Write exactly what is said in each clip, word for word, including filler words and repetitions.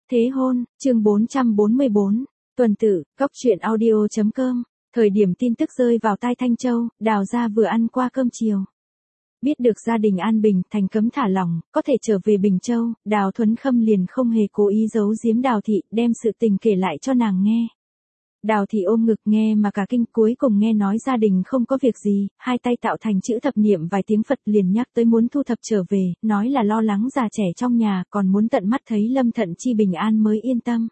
Thế hôn, chương bốn trăm bốn mươi bốn, tuần tự, góc truyện audio.com, thời điểm tin tức rơi vào tai Thanh Châu, Đào gia vừa ăn qua cơm chiều. Biết được gia đình an bình, thành cấm thả lỏng, có thể trở về Bình Châu, Đào Thuấn Khâm liền không hề cố ý giấu giếm Đào Thị, đem sự tình kể lại cho nàng nghe. Đào Thị ôm ngực nghe mà cả kinh, cuối cùng nghe nói gia đình không có việc gì, hai tay tạo thành chữ thập niệm vài tiếng Phật liền nhắc tới muốn thu thập trở về, nói là lo lắng già trẻ trong nhà, còn muốn tận mắt thấy Lâm Thận Chi bình an mới yên tâm.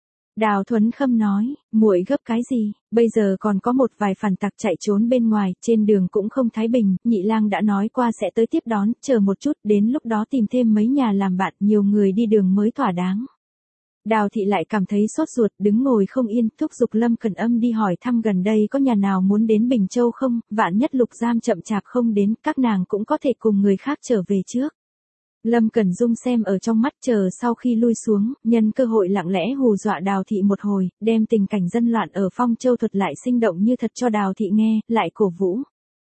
Đào Thuấn Khâm nói, muội gấp cái gì, bây giờ còn có một vài phản tặc chạy trốn bên ngoài, trên đường cũng không thái bình, Nhị Lang đã nói qua sẽ tới tiếp đón, chờ một chút, đến lúc đó tìm thêm mấy nhà làm bạn, nhiều người đi đường mới thỏa đáng. Đào Thị lại cảm thấy sốt ruột, đứng ngồi không yên, thúc giục Lâm Cẩn Âm đi hỏi thăm gần đây có nhà nào muốn đến Bình Châu không, vạn nhất Lục Giam chậm chạp không đến, các nàng cũng có thể cùng người khác trở về trước. Lâm Cẩn Dung xem ở trong mắt, chờ sau khi lui xuống, nhân cơ hội lặng lẽ hù dọa Đào Thị một hồi, đem tình cảnh dân loạn ở Phong Châu thuật lại sinh động như thật cho Đào Thị nghe, lại cổ vũ.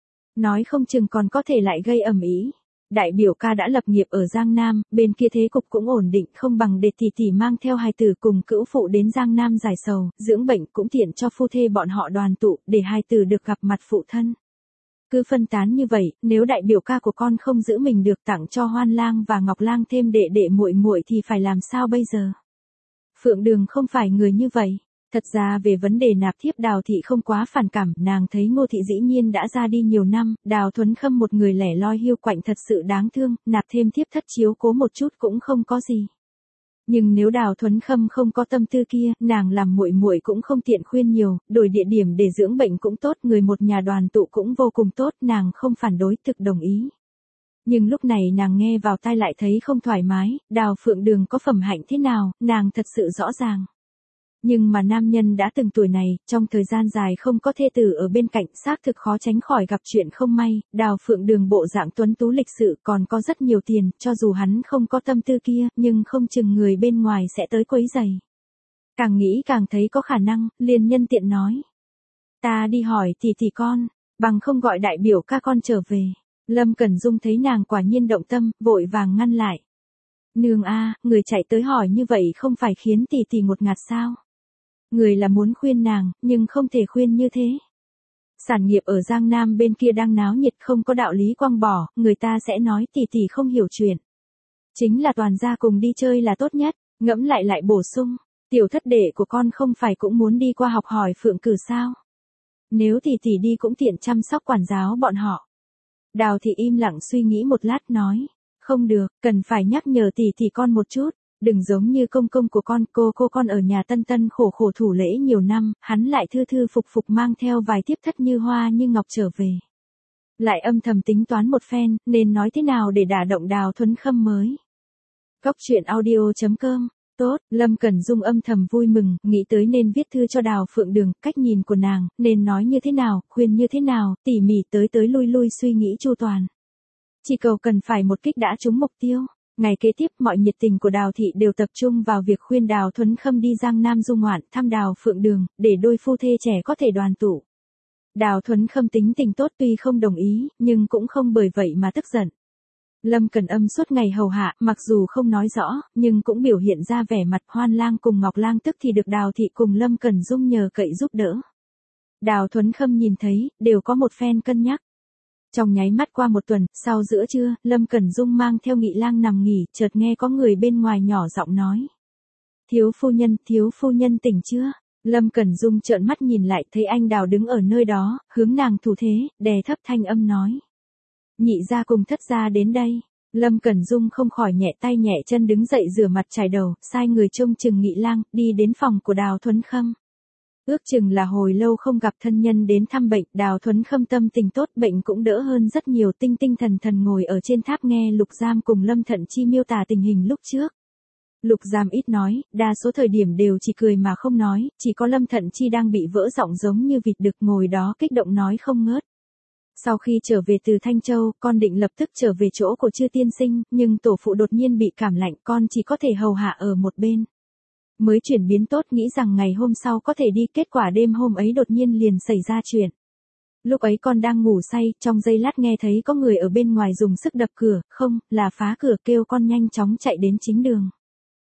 Nói không chừng còn có thể lại gây ầm ĩ. Đại biểu ca đã lập nghiệp ở Giang Nam, bên kia thế cục cũng ổn định, không bằng để tỷ tỷ mang theo hài tử cùng cữu phụ đến Giang Nam giải sầu, dưỡng bệnh cũng tiện cho phu thê bọn họ đoàn tụ, để hài tử được gặp mặt phụ thân. Cứ phân tán như vậy, nếu đại biểu ca của con không giữ mình được tặng cho Hoan Lang và Ngọc Lang thêm đệ đệ muội muội thì phải làm sao bây giờ? Phượng Đường không phải người như vậy. Thật ra về vấn đề nạp thiếp Đào Thị không quá phản cảm, nàng thấy Ngô Thị dĩ nhiên đã ra đi nhiều năm, Đào Thuấn Khâm một người lẻ loi hiu quạnh thật sự đáng thương, nạp thêm thiếp thất chiếu cố một chút cũng không có gì. Nhưng nếu Đào Thuấn Khâm không có tâm tư kia, nàng làm muội muội cũng không tiện khuyên nhiều, đổi địa điểm để dưỡng bệnh cũng tốt, người một nhà đoàn tụ cũng vô cùng tốt, nàng không phản đối, thực đồng ý. Nhưng lúc này nàng nghe vào tai lại thấy không thoải mái, Đào Phượng Đường có phẩm hạnh thế nào, nàng thật sự rõ ràng. Nhưng mà nam nhân đã từng tuổi này, trong thời gian dài không có thê tử ở bên cạnh, xác thực khó tránh khỏi gặp chuyện không may, Đào Phượng Đường bộ dạng tuấn tú lịch sự còn có rất nhiều tiền, cho dù hắn không có tâm tư kia, nhưng không chừng người bên ngoài sẽ tới quấy rầy. Càng nghĩ càng thấy có khả năng, liền nhân tiện nói. Ta đi hỏi tỷ tỷ con, bằng không gọi đại biểu ca con trở về. Lâm Cẩn Dung thấy nàng quả nhiên động tâm, vội vàng ngăn lại. Nương a, người chạy tới hỏi như vậy không phải khiến tỷ tỷ ngột ngạt sao? Người là muốn khuyên nàng, nhưng không thể khuyên như thế. Sản nghiệp ở Giang Nam bên kia đang náo nhiệt, không có đạo lý quăng bỏ, người ta sẽ nói tỷ tỷ không hiểu chuyện. Chính là toàn gia cùng đi chơi là tốt nhất, ngẫm lại lại bổ sung, tiểu thất đệ của con không phải cũng muốn đi qua học hỏi Phượng Cử sao? Nếu tỷ tỷ đi cũng tiện chăm sóc quản giáo bọn họ. Đào Thị im lặng suy nghĩ một lát nói, không được, cần phải nhắc nhở tỷ tỷ con một chút. Đừng giống như công công của con, cô cô con ở nhà tân tân khổ khổ thủ lễ nhiều năm, hắn lại thư thư phục phục mang theo vài tiếp thất như hoa như ngọc trở về. Lại âm thầm tính toán một phen, nên nói thế nào để đả động Đào Thuấn Khâm mới. Góc truyện audio.com, tốt, Lâm Cẩn Dung âm thầm vui mừng, nghĩ tới nên viết thư cho Đào Phượng Đường, cách nhìn của nàng, nên nói như thế nào, khuyên như thế nào, tỉ mỉ tới tới lui lui suy nghĩ chu toàn. Chỉ cầu cần phải một kích đã trúng mục tiêu. Ngày kế tiếp mọi nhiệt tình của Đào Thị đều tập trung vào việc khuyên Đào Thuấn Khâm đi Giang Nam du ngoạn, thăm Đào Phượng Đường, để đôi phu thê trẻ có thể đoàn tụ. Đào Thuấn Khâm tính tình tốt, tuy không đồng ý, nhưng cũng không bởi vậy mà tức giận. Lâm Cẩn Âm suốt ngày hầu hạ, mặc dù không nói rõ, nhưng cũng biểu hiện ra vẻ mặt. Hoan Lang cùng Ngọc Lang tức thì được Đào Thị cùng Lâm Cẩn Dung nhờ cậy giúp đỡ. Đào Thuấn Khâm nhìn thấy, đều có một phen cân nhắc. Trong nháy mắt qua một tuần, sau giữa trưa, Lâm Cẩn Dung mang theo Nghị Lang nằm nghỉ, chợt nghe có người bên ngoài nhỏ giọng nói. Thiếu phu nhân, thiếu phu nhân tỉnh chưa? Lâm Cẩn Dung trợn mắt nhìn lại, thấy anh Đào đứng ở nơi đó, hướng nàng thủ thế, đè thấp thanh âm nói. Nhị gia cùng thất gia đến đây. Lâm Cẩn Dung không khỏi nhẹ tay nhẹ chân đứng dậy rửa mặt chải đầu, sai người trông chừng Nghị Lang, đi đến phòng của Đào Thuấn Khâm. Ước chừng là hồi lâu không gặp thân nhân đến thăm bệnh, Đào Thuấn Khâm tâm tình tốt, bệnh cũng đỡ hơn rất nhiều, tinh tinh thần thần ngồi ở trên tháp nghe Lục Giam cùng Lâm Thận Chi miêu tả tình hình lúc trước. Lục Giam ít nói, đa số thời điểm đều chỉ cười mà không nói, chỉ có Lâm Thận Chi đang bị vỡ giọng giống như vịt đực ngồi đó kích động nói không ngớt. Sau khi trở về từ Thanh Châu, con định lập tức trở về chỗ của Chư tiên sinh, nhưng tổ phụ đột nhiên bị cảm lạnh, con chỉ có thể hầu hạ ở một bên. Mới chuyển biến tốt, nghĩ rằng ngày hôm sau có thể đi, kết quả đêm hôm ấy đột nhiên liền xảy ra chuyện. Lúc ấy con đang ngủ say, trong giây lát nghe thấy có người ở bên ngoài dùng sức đập cửa, không, là phá cửa, kêu con nhanh chóng chạy đến chính đường.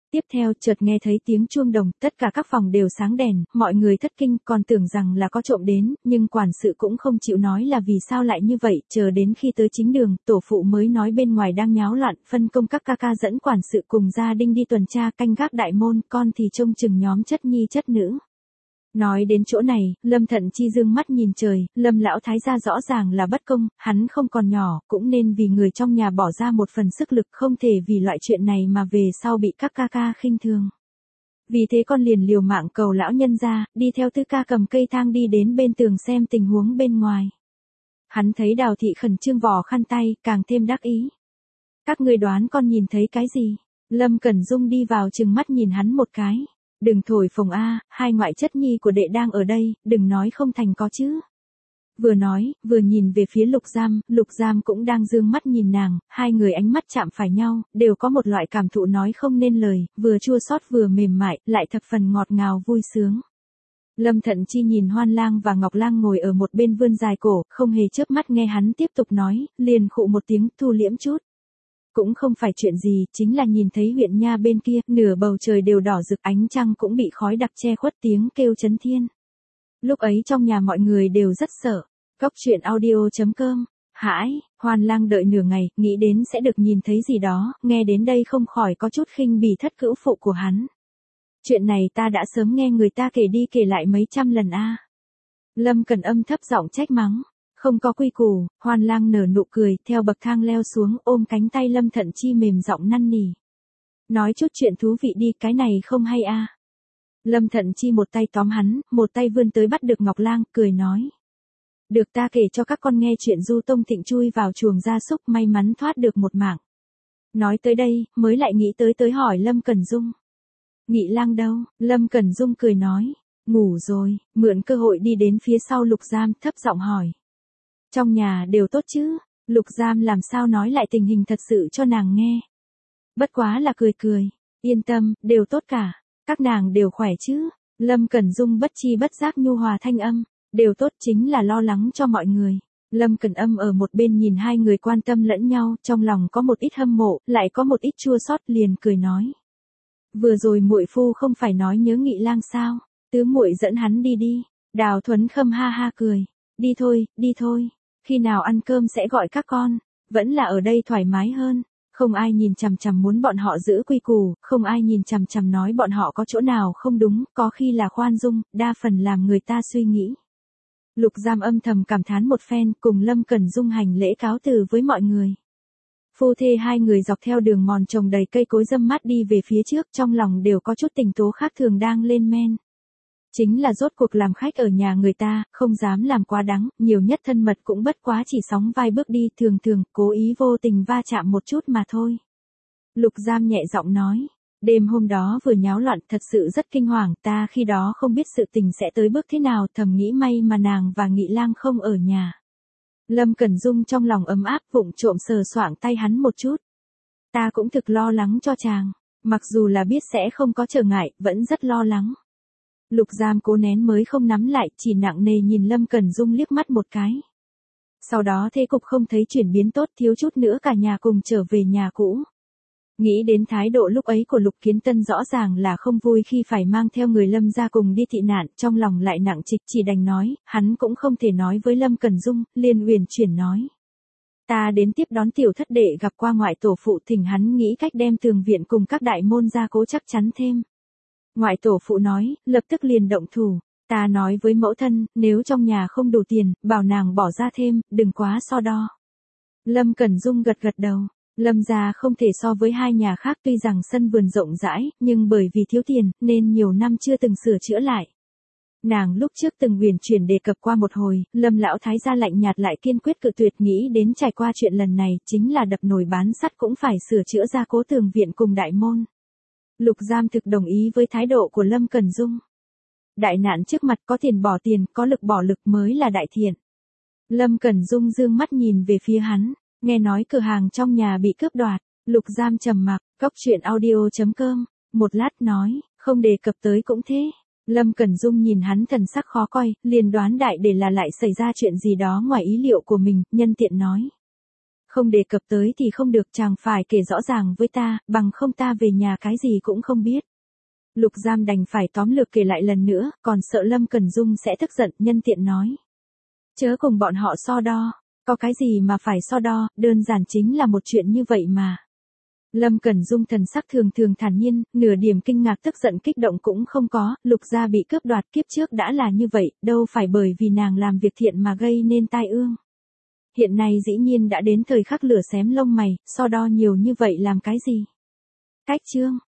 Tiếp theo chợt nghe thấy tiếng chuông đồng, tất cả các phòng đều sáng đèn, mọi người thất kinh còn tưởng rằng là có trộm đến, nhưng quản sự cũng không chịu nói là vì sao lại như vậy, chờ đến khi tới chính đường, tổ phụ mới nói bên ngoài đang nháo loạn, phân công các ca ca dẫn quản sự cùng gia đình đi tuần tra canh gác đại môn, con thì trông chừng nhóm chất nhi chất nữ. Nói đến chỗ này, Lâm Thận Chi dương mắt nhìn trời, Lâm lão thái gia rõ ràng là bất công, hắn không còn nhỏ, cũng nên vì người trong nhà bỏ ra một phần sức lực, không thể vì loại chuyện này mà về sau bị các ca ca khinh thường. Vì thế con liền liều mạng cầu lão nhân ra, đi theo Tư ca cầm cây thang đi đến bên tường xem tình huống bên ngoài. Hắn thấy Đào thị khẩn trương vò khăn tay, càng thêm đắc ý. Các ngươi đoán con nhìn thấy cái gì? Lâm Cẩn Dung đi vào trừng mắt nhìn hắn một cái. Đừng thổi phồng a, hai ngoại chất nhi của đệ đang ở đây, đừng nói không thành có chứ. Vừa nói, vừa nhìn về phía Lục Giam, Lục Giam cũng đang dương mắt nhìn nàng, hai người ánh mắt chạm phải nhau, đều có một loại cảm thụ nói không nên lời, vừa chua xót vừa mềm mại, lại thập phần ngọt ngào vui sướng. Lâm Thận Chi nhìn Hoan Lang và Ngọc Lang ngồi ở một bên vươn dài cổ, không hề chớp mắt nghe hắn tiếp tục nói, liền khụ một tiếng thu liễm chút. Cũng không phải chuyện gì, chính là nhìn thấy huyện nha bên kia, nửa bầu trời đều đỏ rực, ánh trăng cũng bị khói đặc che khuất, tiếng kêu chấn thiên. Lúc ấy trong nhà mọi người đều rất sợ. Cóc truyện audio chấm com. Hãi, Hoan Lang đợi nửa ngày, nghĩ đến sẽ được nhìn thấy gì đó, nghe đến đây không khỏi có chút khinh bỉ thất cữu phụ của hắn. Chuyện này ta đã sớm nghe người ta kể đi kể lại mấy trăm lần a. Lâm Cần Âm thấp giọng trách mắng. Không có quy củ, Hoan Lang nở nụ cười, theo bậc thang leo xuống, ôm cánh tay Lâm Thận Chi mềm giọng năn nỉ. Nói chút chuyện thú vị đi, cái này không hay a. Lâm Thận Chi một tay tóm hắn, một tay vươn tới bắt được Ngọc Lang, cười nói. Được ta kể cho các con nghe chuyện Du Tông Thịnh chui vào chuồng gia súc may mắn thoát được một mạng. Nói tới đây, mới lại nghĩ tới tới hỏi Lâm Cẩn Dung. Nghị Lang đâu? Lâm Cẩn Dung cười nói. Ngủ rồi, mượn cơ hội đi đến phía sau Lục Giam, thấp giọng hỏi. Trong nhà đều tốt chứ? Lục Giam làm sao nói lại tình hình thật sự cho nàng nghe. Bất quá là cười cười. Yên tâm, đều tốt cả. Các nàng đều khỏe chứ? Lâm Cẩn Dung bất chi bất giác nhu hòa thanh âm. Đều tốt, chính là lo lắng cho mọi người. Lâm Cẩn Âm ở một bên nhìn hai người quan tâm lẫn nhau, trong lòng có một ít hâm mộ, lại có một ít chua xót, liền cười nói. Vừa rồi muội phu không phải nói nhớ Nghị Lang sao? Tứ muội dẫn hắn đi đi. Đào Thuấn Khâm ha ha cười. Đi thôi, đi thôi. Khi nào ăn cơm sẽ gọi các con. Vẫn là ở đây thoải mái hơn. Không ai nhìn chằm chằm muốn bọn họ giữ quy củ, không ai nhìn chằm chằm nói bọn họ có chỗ nào không đúng, có khi là khoan dung, đa phần làm người ta suy nghĩ. Lục Giam âm thầm cảm thán một phen, cùng Lâm Cẩn Dung hành lễ cáo từ với mọi người. Phu thê hai người dọc theo đường mòn trồng đầy cây cối râm mát đi về phía trước, trong lòng đều có chút tình tố khác thường đang lên men. Chính là rốt cuộc làm khách ở nhà người ta, không dám làm quá đắng, nhiều nhất thân mật cũng bất quá chỉ sóng vai bước đi, thường thường, cố ý vô tình va chạm một chút mà thôi. Lục Giam nhẹ giọng nói, đêm hôm đó vừa nháo loạn thật sự rất kinh hoàng, ta khi đó không biết sự tình sẽ tới bước thế nào, thầm nghĩ may mà nàng và Nghị Lang không ở nhà. Lâm Cẩn Dung trong lòng ấm áp vụng trộm sờ soạng tay hắn một chút. Ta cũng thực lo lắng cho chàng, mặc dù là biết sẽ không có trở ngại, vẫn rất lo lắng. Lục Giam cố nén mới không nắm lại, chỉ nặng nề nhìn Lâm Cẩn Dung liếc mắt một cái. Sau đó thế cục không thấy chuyển biến tốt, thiếu chút nữa cả nhà cùng trở về nhà cũ. Nghĩ đến thái độ lúc ấy của Lục Kiến Tân rõ ràng là không vui khi phải mang theo người Lâm ra cùng đi tị nạn, trong lòng lại nặng trịch, chỉ đành nói, hắn cũng không thể nói với Lâm Cẩn Dung, liền uyển chuyển nói. Ta đến tiếp đón tiểu thất đệ gặp qua ngoại tổ phụ, thỉnh hắn nghĩ cách đem tường viện cùng các đại môn gia cố chắc chắn thêm. Ngoại tổ phụ nói, lập tức liền động thủ. Ta nói với mẫu thân, nếu trong nhà không đủ tiền, bảo nàng bỏ ra thêm, đừng quá so đo. Lâm Cẩn Dung gật gật đầu. Lâm gia không thể so với hai nhà khác, tuy rằng sân vườn rộng rãi, nhưng bởi vì thiếu tiền, nên nhiều năm chưa từng sửa chữa lại. Nàng lúc trước từng uyển chuyển đề cập qua một hồi, Lâm lão thái gia lạnh nhạt lại kiên quyết cự tuyệt, nghĩ đến trải qua chuyện lần này, chính là đập nồi bán sắt cũng phải sửa chữa gia cố tường viện cùng đại môn. Lục Giam thực đồng ý với thái độ của Lâm Cẩn Dung. Đại nạn trước mặt, có tiền bỏ tiền, có lực bỏ lực mới là đại thiện. Lâm Cẩn Dung dương mắt nhìn về phía hắn, nghe nói cửa hàng trong nhà bị cướp đoạt. Lục Giam trầm mặc, cóc truyện audio chấm com. Một lát nói, không đề cập tới cũng thế. Lâm Cẩn Dung nhìn hắn thần sắc khó coi, liền đoán đại để là lại xảy ra chuyện gì đó ngoài ý liệu của mình, nhân tiện nói. Không đề cập tới thì không được, chàng phải kể rõ ràng với ta, bằng không ta về nhà cái gì cũng không biết. Lục Giam đành phải tóm lược kể lại lần nữa, còn sợ Lâm Cẩn Dung sẽ tức giận, nhân tiện nói. Chớ cùng bọn họ so đo, có cái gì mà phải so đo, đơn giản chính là một chuyện như vậy mà. Lâm Cẩn Dung thần sắc thường thường thản nhiên, nửa điểm kinh ngạc tức giận kích động cũng không có, Lục gia bị cướp đoạt kiếp trước đã là như vậy, đâu phải bởi vì nàng làm việc thiện mà gây nên tai ương. Hiện nay dĩ nhiên đã đến thời khắc lửa xém lông mày, so đo nhiều như vậy làm cái gì? Cách chương